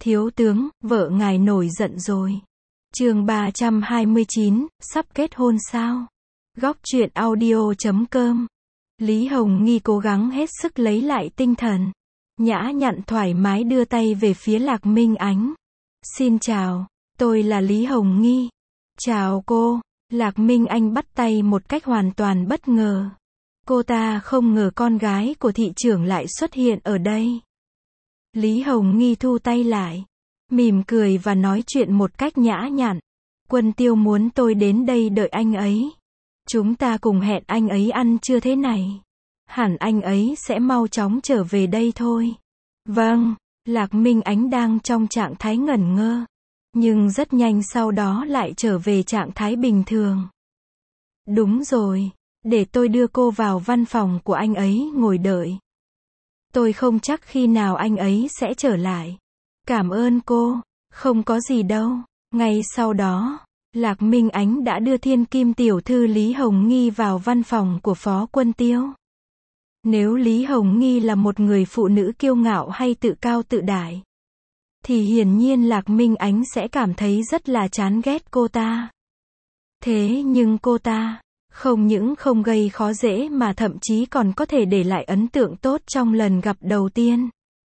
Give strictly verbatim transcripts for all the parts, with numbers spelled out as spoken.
Thiếu tướng, vợ ngài nổi giận rồi. Chương ba trăm hai mươi chín, sắp kết hôn sao? Góc truyện audio chấm com. Lý Hồng Nghi cố gắng hết sức lấy lại tinh thần. Nhã nhặn thoải mái đưa tay về phía Lạc Minh Ánh. Xin chào, tôi là Lý Hồng Nghi. Chào cô. Lạc Minh Anh bắt tay một cách hoàn toàn bất ngờ. Cô ta không ngờ con gái của thị trưởng lại xuất hiện ở đây. Lý Hồng Nghi thu tay lại, mỉm cười và nói chuyện một cách nhã nhặn. Quân Tiêu muốn tôi đến đây đợi anh ấy. Chúng ta cùng hẹn anh ấy ăn trưa thế này. Hẳn anh ấy sẽ mau chóng trở về đây thôi. Vâng, Lạc Minh Ánh đang trong trạng thái ngẩn ngơ. Nhưng rất nhanh sau đó lại trở về trạng thái bình thường. Đúng rồi, để tôi đưa cô vào văn phòng của anh ấy ngồi đợi. Tôi không chắc khi nào anh ấy sẽ trở lại. Cảm ơn cô, không có gì đâu. Ngay sau đó, Lạc Minh Ánh đã đưa thiên kim tiểu thư Lý Hồng Nghi vào văn phòng của Phó Quân Tiêu. Nếu Lý Hồng Nghi là một người phụ nữ kiêu ngạo hay tự cao tự đại, thì hiển nhiên Lạc Minh Ánh sẽ cảm thấy rất là chán ghét cô ta. Thế nhưng cô ta không những không gây khó dễ mà thậm chí còn có thể để lại ấn tượng tốt trong lần gặp đầu tiên.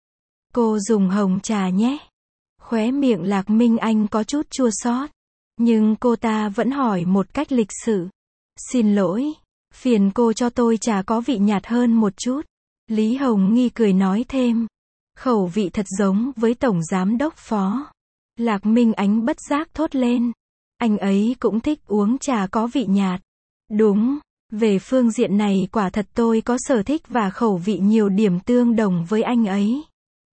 Cô dùng hồng trà nhé. Khóe miệng Lạc Minh Anh có chút chua xót, nhưng cô ta vẫn hỏi một cách lịch sự. Xin lỗi, phiền cô cho tôi trà có vị nhạt hơn một chút. Lý Hồng Nghi cười nói thêm. Khẩu vị thật giống với Tổng Giám đốc Phó. Lạc Minh Ánh bất giác thốt lên. Anh ấy cũng thích uống trà có vị nhạt. Đúng, về phương diện này quả thật tôi có sở thích và khẩu vị nhiều điểm tương đồng với anh ấy.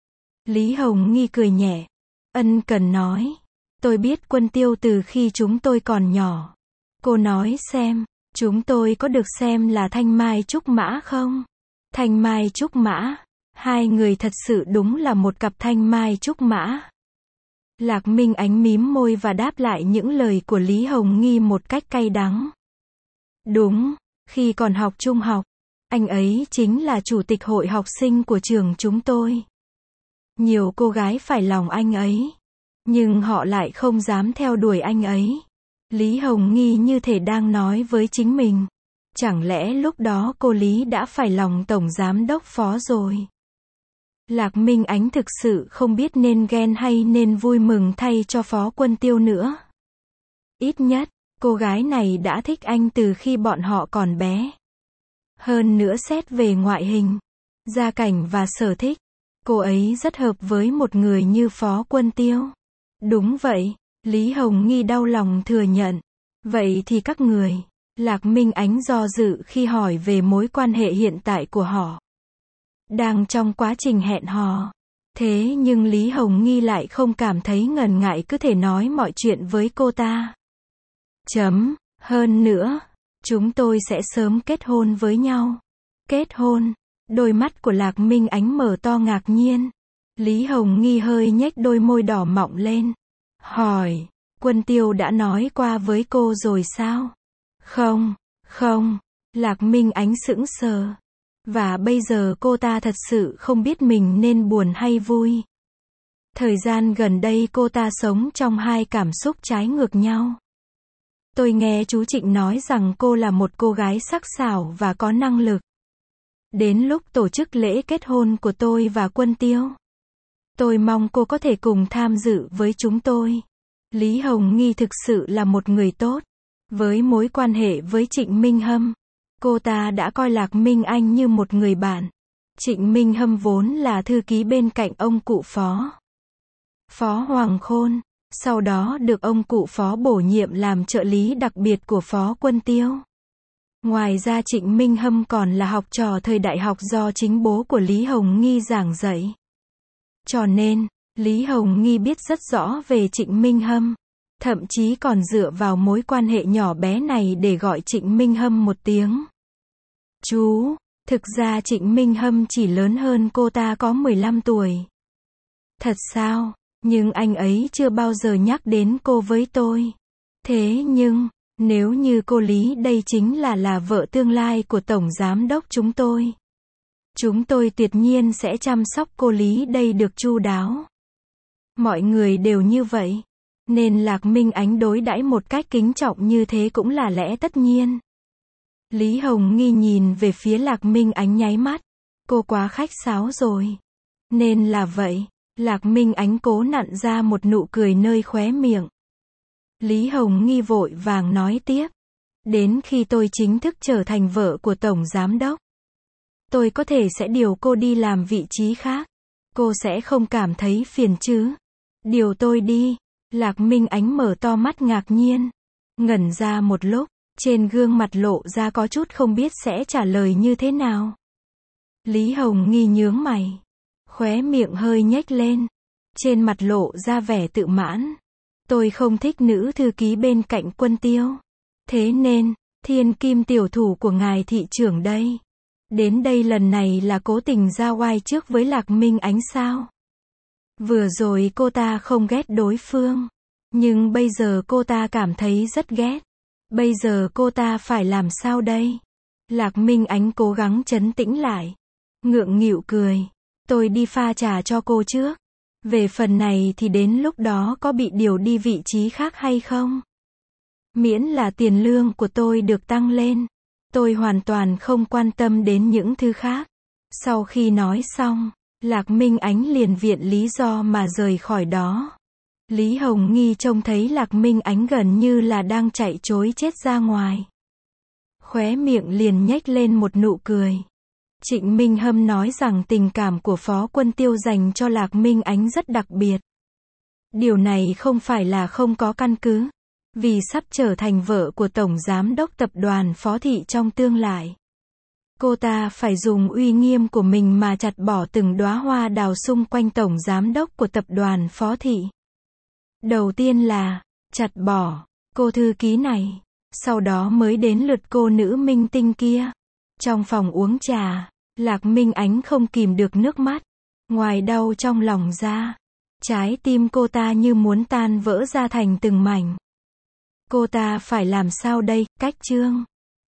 Lý Hồng Nghi cười nhẹ, ân cần nói. Tôi biết Quân Tiêu từ khi chúng tôi còn nhỏ. Cô nói xem, chúng tôi có được xem là thanh mai trúc mã không? Thanh mai trúc mã, hai người thật sự đúng là một cặp thanh mai trúc mã. Lạc Minh Ánh mím môi và đáp lại những lời của Lý Hồng Nghi một cách cay đắng. Đúng, khi còn học trung học, anh ấy chính là chủ tịch hội học sinh của trường chúng tôi. Nhiều cô gái phải lòng anh ấy, nhưng họ lại không dám theo đuổi anh ấy. Lý Hồng Nghi như thể đang nói với chính mình. Chẳng lẽ lúc đó cô Lý đã phải lòng Tổng Giám đốc Phó rồi? Lạc Minh Ánh thực sự không biết nên ghen hay nên vui mừng thay cho Phó Quân Tiêu nữa. Ít nhất, cô gái này đã thích anh từ khi bọn họ còn bé. Hơn nữa xét về ngoại hình, gia cảnh và sở thích, cô ấy rất hợp với một người như Phó Quân Tiêu. Đúng vậy, Lý Hồng Nghi đau lòng thừa nhận. Vậy thì các người, Lạc Minh Ánh do dự khi hỏi về mối quan hệ hiện tại của họ. Đang trong quá trình hẹn hò. Thế nhưng Lý Hồng Nghi lại không cảm thấy ngần ngại cứ thể nói mọi chuyện với cô ta. Chấm, hơn nữa, chúng tôi sẽ sớm kết hôn với nhau. Kết hôn? Đôi mắt của Lạc Minh Ánh mở to ngạc nhiên. Lý Hồng Nghi hơi nhếch đôi môi đỏ mọng lên. Hỏi, Quân Tiêu đã nói qua với cô rồi sao? Không, không, Lạc Minh Ánh sững sờ. Và bây giờ cô ta thật sự không biết mình nên buồn hay vui. Thời gian gần đây cô ta sống trong hai cảm xúc trái ngược nhau. Tôi nghe chú Trịnh nói rằng cô là một cô gái sắc sảo và có năng lực. Đến lúc tổ chức lễ kết hôn của tôi và Quân Tiêu, tôi mong cô có thể cùng tham dự với chúng tôi. Lý Hồng Nghi thực sự là một người tốt. Với mối quan hệ với Trịnh Minh Hâm, cô ta đã coi Lạc Minh Anh như một người bạn. Trịnh Minh Hâm vốn là thư ký bên cạnh ông cụ Phó. Phó Hoàng Khôn, sau đó được ông cụ Phó bổ nhiệm làm trợ lý đặc biệt của Phó Quân Tiêu. Ngoài ra Trịnh Minh Hâm còn là học trò thời đại học do chính bố của Lý Hồng Nghi giảng dạy. Cho nên, Lý Hồng Nghi biết rất rõ về Trịnh Minh Hâm. Thậm chí còn dựa vào mối quan hệ nhỏ bé này để gọi Trịnh Minh Hâm một tiếng chú. Thực ra Trịnh Minh Hâm chỉ lớn hơn cô ta có mười lăm tuổi. Thật sao? Nhưng anh ấy chưa bao giờ nhắc đến cô với tôi. Thế nhưng, nếu như cô Lý đây chính là là vợ tương lai của Tổng Giám đốc chúng tôi, chúng tôi tuyệt nhiên sẽ chăm sóc cô Lý đây được chu đáo. Mọi người đều như vậy. Nên Lạc Minh Ánh đối đãi một cách kính trọng như thế cũng là lẽ tất nhiên. Lý Hồng Nghi nhìn về phía Lạc Minh Ánh nháy mắt. Cô quá khách sáo rồi. Nên là vậy. Lạc Minh Ánh cố nặn ra một nụ cười nơi khóe miệng. Lý Hồng Nghi vội vàng nói tiếp. Đến khi tôi chính thức trở thành vợ của Tổng Giám Đốc, tôi có thể sẽ điều cô đi làm vị trí khác. Cô sẽ không cảm thấy phiền chứ? Điều tôi đi. Lạc Minh Ánh mở to mắt ngạc nhiên. Ngẩn ra một lúc, trên gương mặt lộ ra có chút không biết sẽ trả lời như thế nào. Lý Hồng Nghi nhướng mày. Khóe miệng hơi nhếch lên. Trên mặt lộ ra vẻ tự mãn. Tôi không thích nữ thư ký bên cạnh Quân Tiêu. Thế nên, thiên kim tiểu thủ của ngài thị trưởng đây. Đến đây lần này là cố tình ra oai trước với Lạc Minh Ánh sao? Vừa rồi cô ta không ghét đối phương. Nhưng bây giờ cô ta cảm thấy rất ghét. Bây giờ cô ta phải làm sao đây? Lạc Minh Ánh cố gắng trấn tĩnh lại. Ngượng nghịu cười. Tôi đi pha trà cho cô trước. Về phần này thì đến lúc đó có bị điều đi vị trí khác hay không? Miễn là tiền lương của tôi được tăng lên. Tôi hoàn toàn không quan tâm đến những thứ khác. Sau khi nói xong, Lạc Minh Ánh liền viện lý do mà rời khỏi đó. Lý Hồng Nghi trông thấy Lạc Minh Ánh gần như là đang chạy trối chết ra ngoài. Khóe miệng liền nhếch lên một nụ cười. Trịnh Minh Hâm nói rằng tình cảm của Phó Quân Tiêu dành cho Lạc Minh Ánh rất đặc biệt. Điều này không phải là không có căn cứ. Vì sắp trở thành vợ của Tổng Giám Đốc Tập đoàn Phó Thị trong tương lai. Cô ta phải dùng uy nghiêm của mình mà chặt bỏ từng đóa hoa đào xung quanh Tổng Giám Đốc của Tập đoàn Phó Thị. Đầu tiên là, chặt bỏ, cô thư ký này. Sau đó mới đến lượt cô nữ minh tinh kia. Trong phòng uống trà, Lạc Minh Ánh không kìm được nước mắt. Ngoài đau trong lòng ra, trái tim cô ta như muốn tan vỡ ra thành từng mảnh. Cô ta phải làm sao đây? Cách chương